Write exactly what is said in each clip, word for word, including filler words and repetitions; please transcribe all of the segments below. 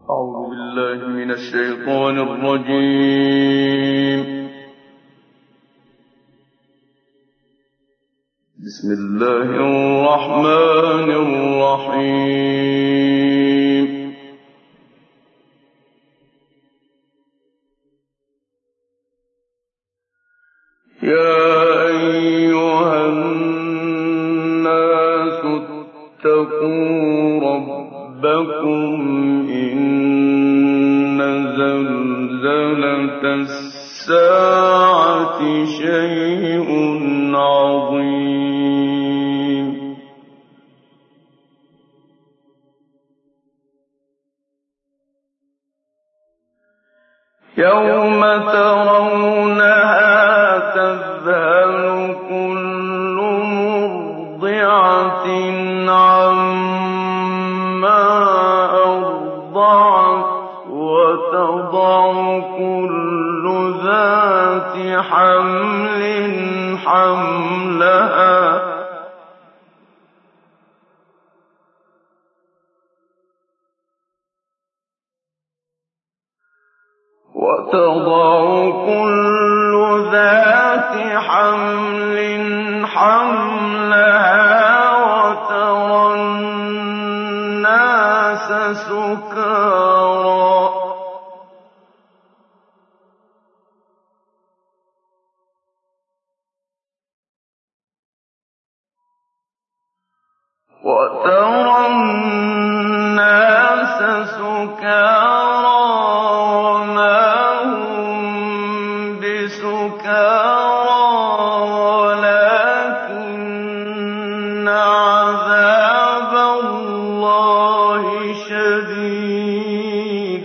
أعوذ بالله من الشيطان الرجيم. بسم الله الرحمن الرحيم. يا أيها الناس اتقوا ربكم إن زلزلة الساعة شيء عظيم. يوم ترونها تذهل كل مرضعة عما أرضعت وتضع كل ذات حمل حملها وتضع كل ذات حمل حملها وترى الناس سكارى وترى الناس سكارى وما هم بسكارى ولكن عذاب الله شديد.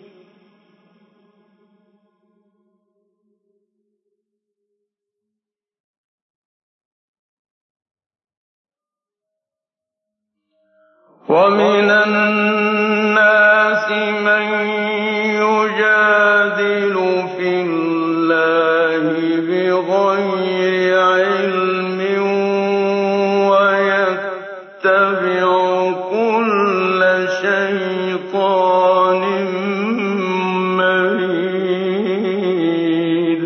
ومن الناس من يجادل في الله بغير علم ويتبع كل شيطان مريد.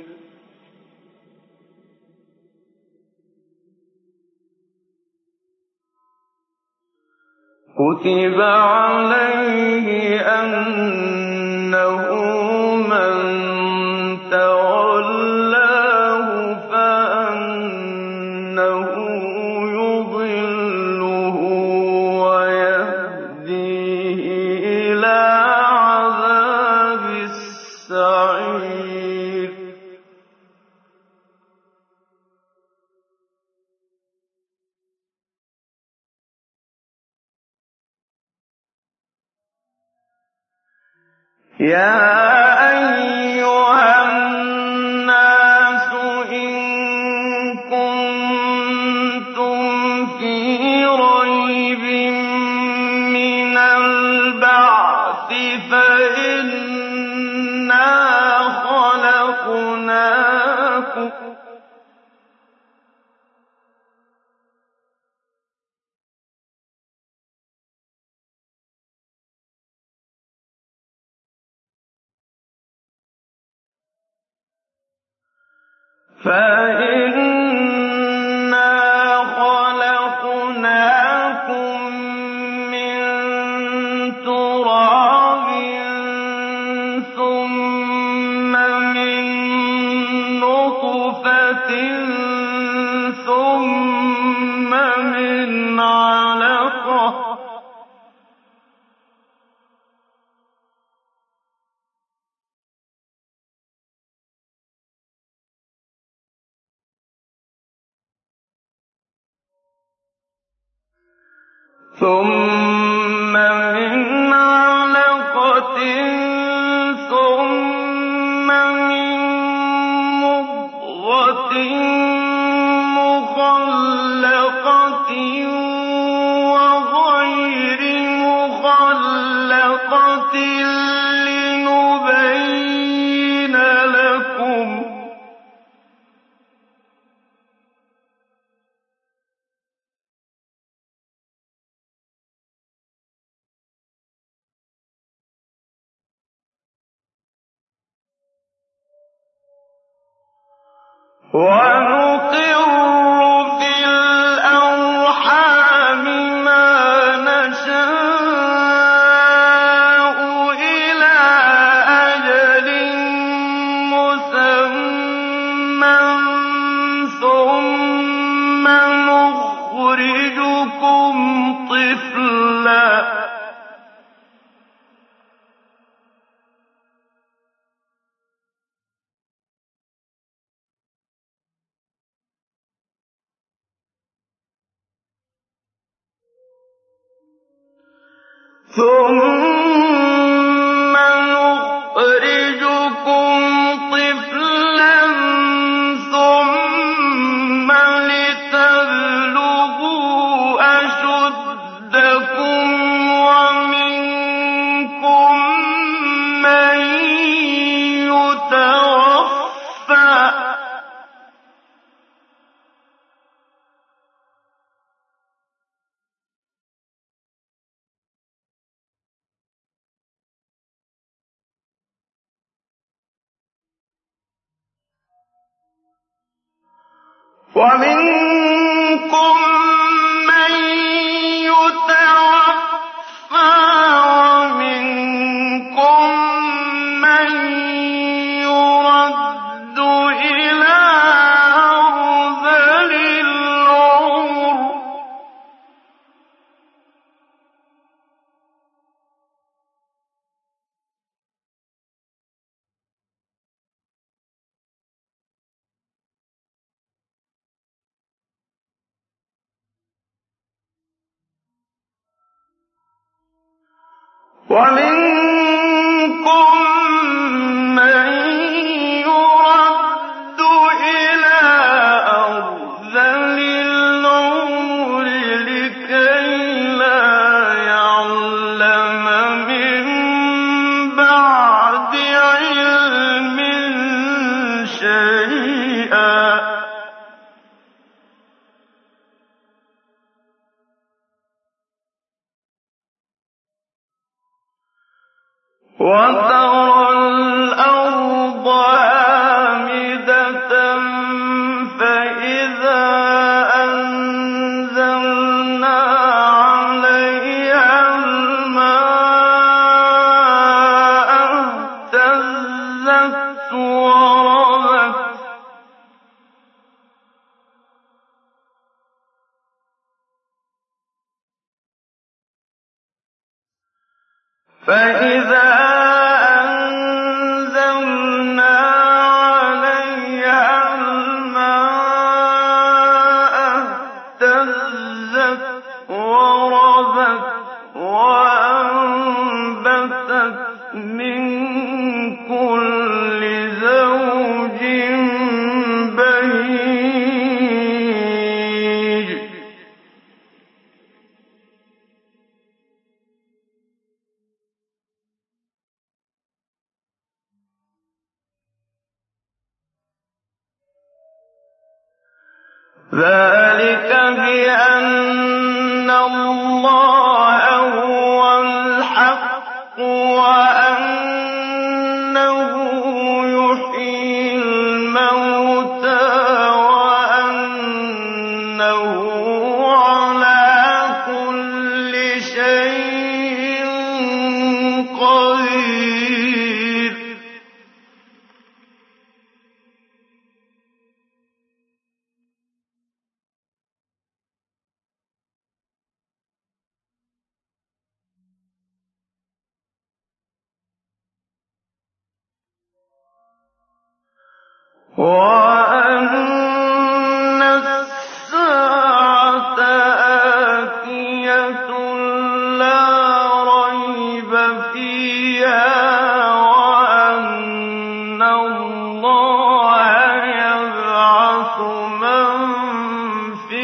كتب عليه أنه من تولاه فأنه يضله ويهديه إلى عذاب السعير. يا أيها الناس إن كنتم في ريب من البعث فإنا خلقناكم فإنا خلقناكم من تراب ثم من نطفة ثم من علقة ثم من علقة ثم من مضغة مخلقة وغير مخلقة لنبين لكم وَنُقِرُّ فِي الْأَرْحَامِ مَا نَشَاءُ إِلَىٰ أَجَلٍ مُّسَمًّى ثُمَّ نُخْرِجُكُمْ طِفْلًا ثُمَّ نُخْرِجُكُمْ طِفْلًا ثُمَّ لِتَبْلُغُوا أَشُدَّكُمْ وَمِنكُم مَّن يُتَوَفَّىٰ وَمِنكُم مَّن يُتَوَفَّىٰ وَمِنكُم مَّن يُرَدُّ إِلَىٰ أَرْذَلِ الْعُمُرِ ۗ وَمِنكُم مَّن يُرَدُّ إِلَىٰ أَرْذَلِ الْعُمُرِ لِكَيْلَا يَعْلَمَ مِن بَعْدِ عِلْمٍ شَيْئًا ۚ وَتَرَى الْأَرْضَ هَامِدَةً فَإِذَا أَنزَلْنَا عَلَيْهَا الْمَاءَ اهْتَزَّتْ وَرَبَتْ ۚ فَإِذَا أَنزَلْنَا عَلَيْهَا الْمَاءَ اهْتَزَّتْ وَرَبَتْ وَأَنبَتَتْ مِن كُلِّ زَوْجٍ بَهِيجٍ ذَٰلِكَ بِأَنَّ اللَّهَ هُوَ الْحَقُّ وَأَنَّهُ يُحْيِي الْمَوْتَىٰ وَأَنَّهُ عَلَىٰ كُلِّ شَيْءٍ قَدِيرٌ وَأَنَّ السَّاعَةَ آتِيَةٌ لَّا رَيْبَ فِيهَا وَأَنَّ اللَّهَ يَبْعَثُ مَن فِي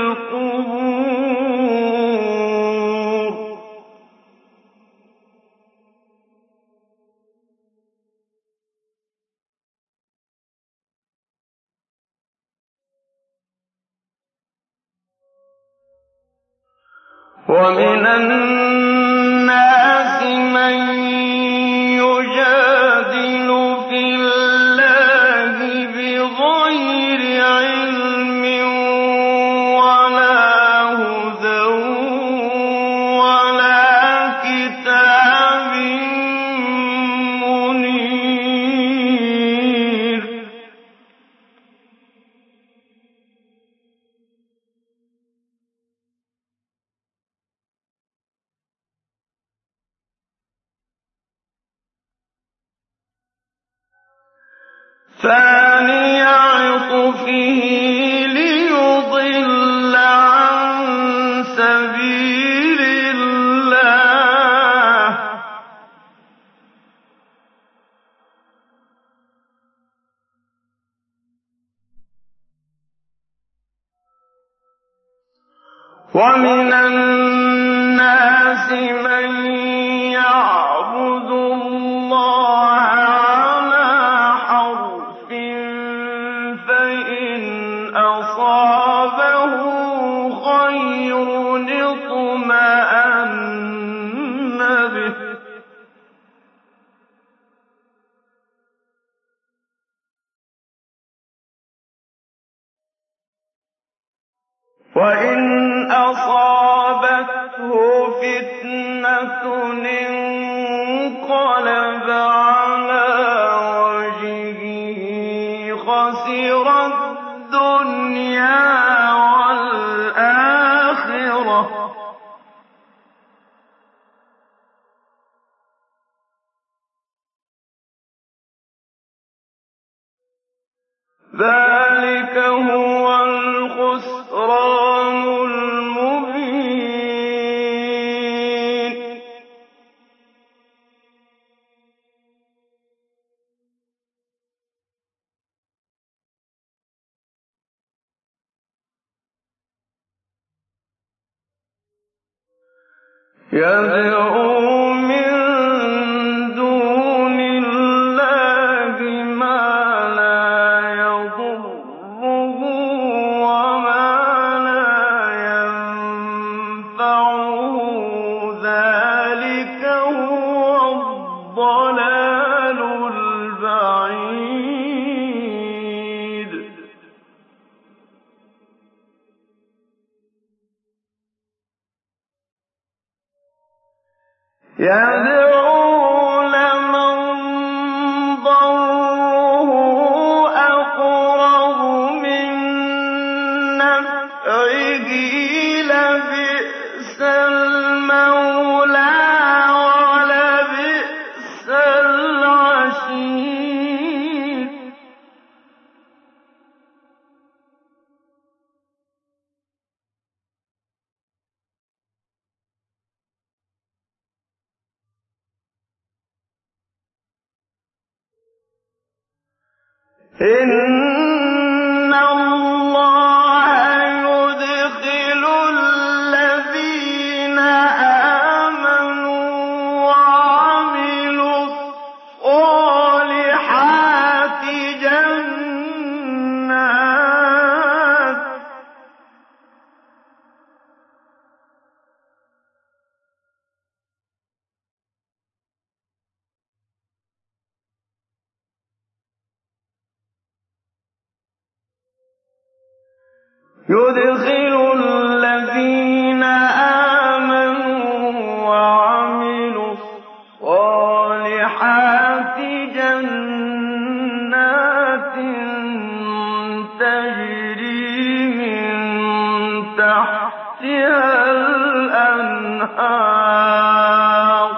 الْقُبُورِ ۗ وَمِنَ النَّاسِ مَن يُجَادِلُ فِي اللَّهِ بِغَيْرِ ثاني عطفه ليضل عن سبيل الله ومن الناس من يعبد الله على حرف فإن أصابه خير اطمأن به وإن أصابته فتنة انقلب على وجهه خسر الدنيا والآخرة ذلك هو الخسران المبين يدعو من دون الله ما لا يضره وما لا ينفعه ذلك هو الضلال البعيد يدعو لمن ضره أقرب من نفعه لبئس المولى ولبئس العشير إن الله يدخل الذين آمنوا وعملوا الصالحات جنات يدخل الذين آمنوا وعملوا الصالحات جنات تجري من تحتها الأنهار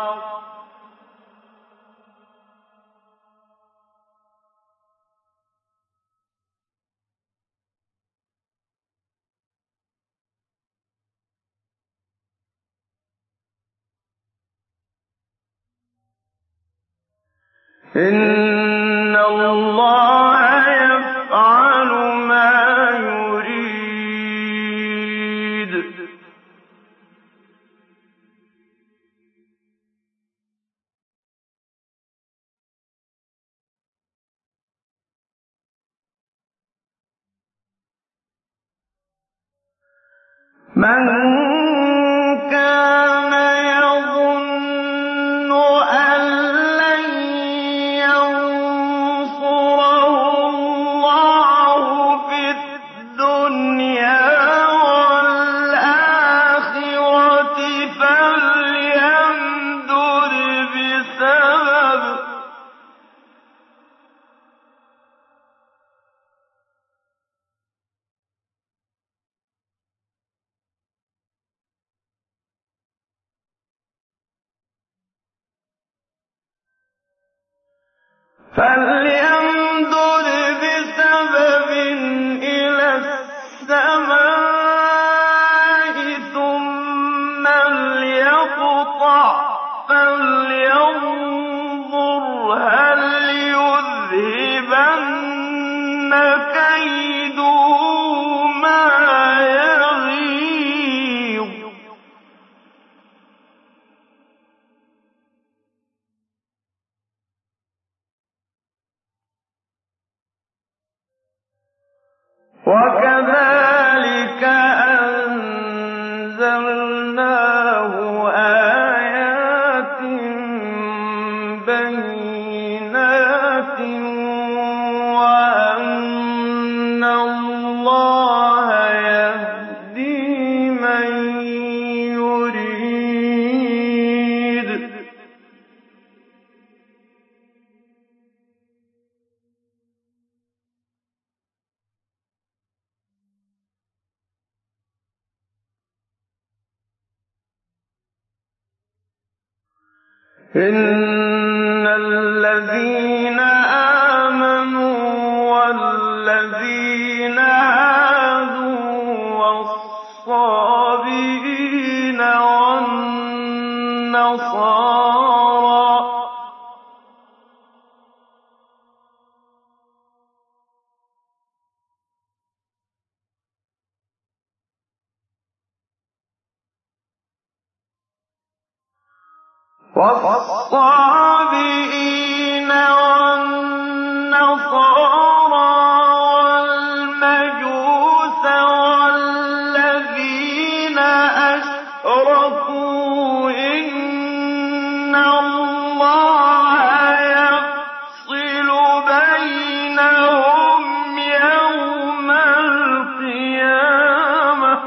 إن الله يفعل ما يريد من كان يظن أن لن ينصره الله في الدنيا والآخرة فليمدد بسبب فليمدد وكذلك أنزلناه آيات بينات وأن الله يهدي من يريد. إن الذين آمنوا والذين هادوا والصابئين والنصارى والصابئين والنصارى والمجوس والذين أشركوا إن الله يفصل بينهم يوم القيامة.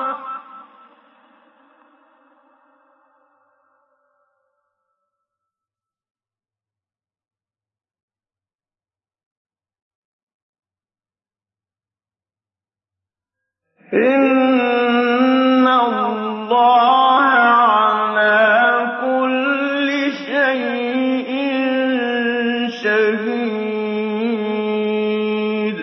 إن الله على كل شيء شهيد.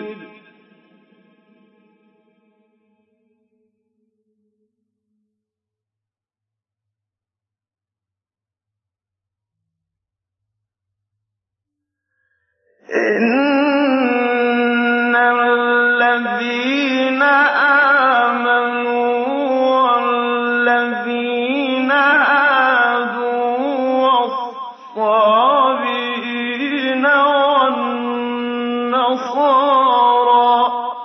إن الذين آمنوا والذين هادوا والصابئين والنصارى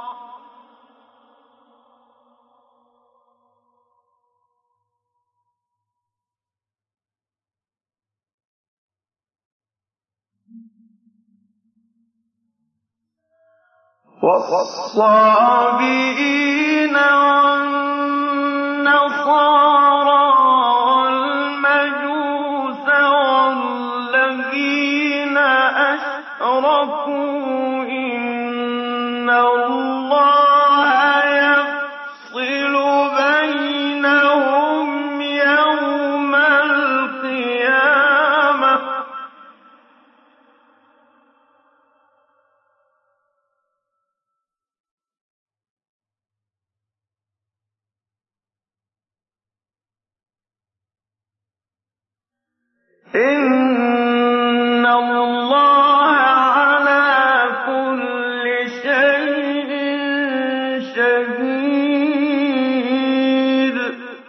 والصابئين والنصارى والمجوس والذين أشركوا إن الله يفصل بينهم يوم القيامة. إن الله على كل شيء شهيد.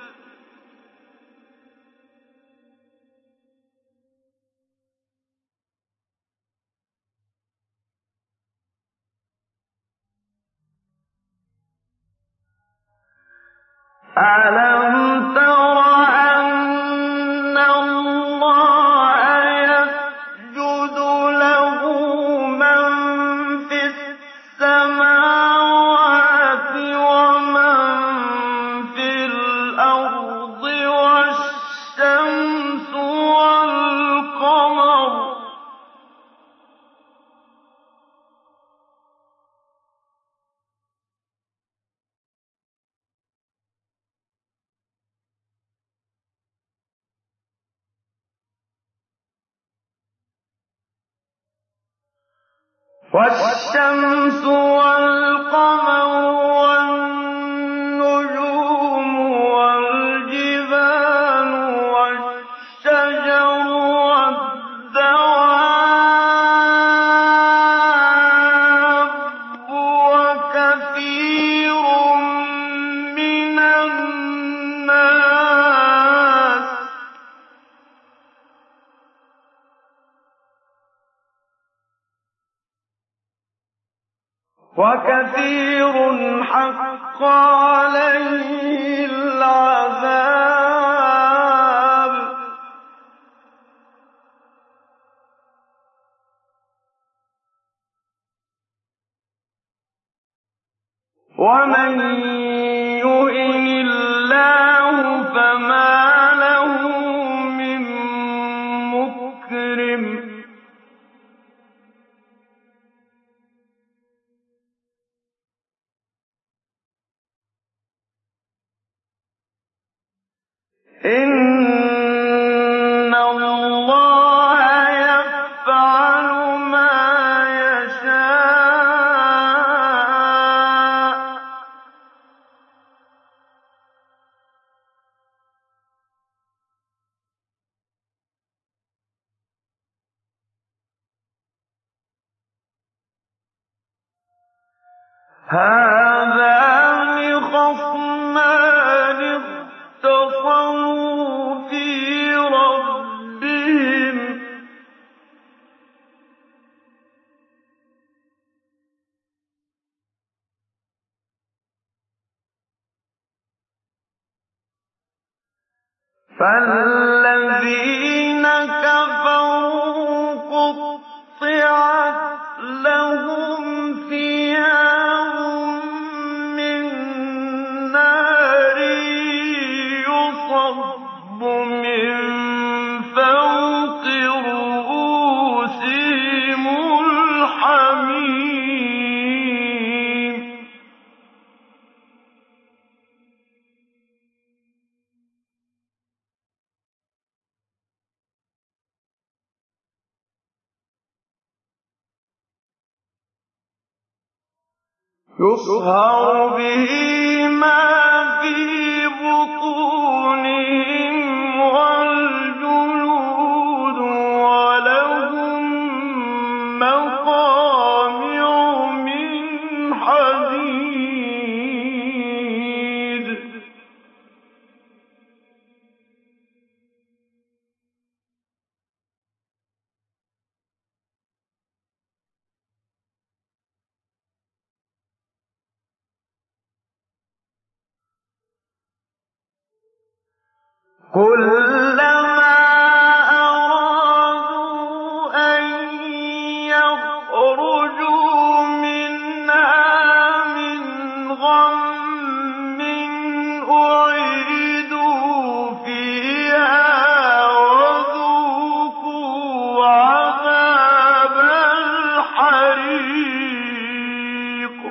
ألم تر أن الله يسجد له من في السماوات ومن في الأرض والشمس والقمر والشمس والقمر والنجوم والجبال والشجر والدواب وكثير من الناس وكثير حق عليه العذاب ومن يهن الله فما له من مكرم إن الله يفعل ما يشاء هذان خصمان اختصموا في ربهم فالذين كفروا قطعت لهم ثياب من نار يصب من فوق رؤوسهم الحميم يصهر به ما في بطونهم والجلود ولهم مقامع من حديد كلما أرادوا أن يخرجوا منها من غم أعيدوا فيها وذوقوا عذاب الحريق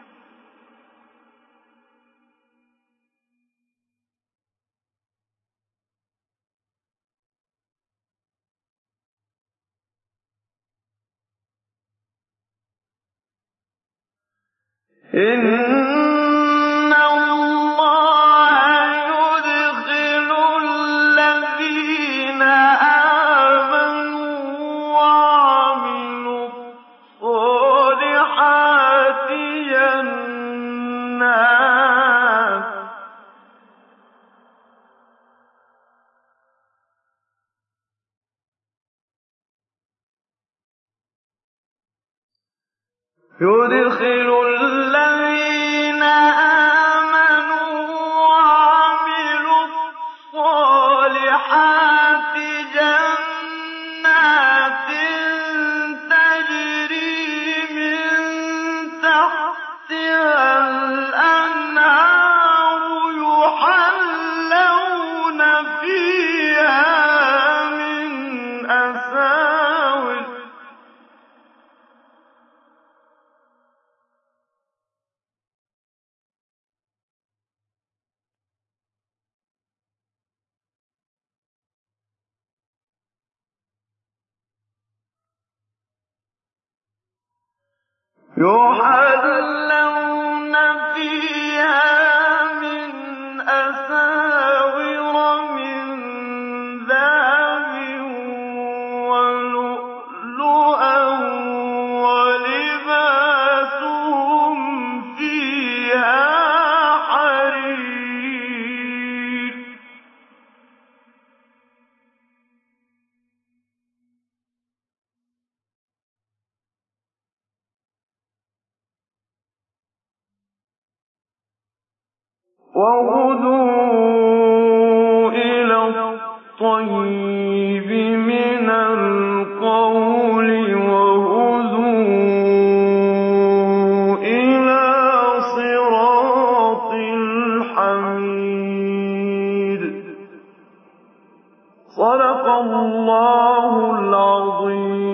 إن الله يدخل الذين آمنوا وعملوا الصالحات جنات يدخل الذين آمنوا وعملوا الصالحات جنات تجري من تحتها الأنهار يحلون فيها من أساور يحلون فيها من أساور من ذهب ولؤلؤا ولباسهم فيها حرير وهدوا إلى الطيب من القول وهدوا إلى صراط الحميد. صدق الله العظيم.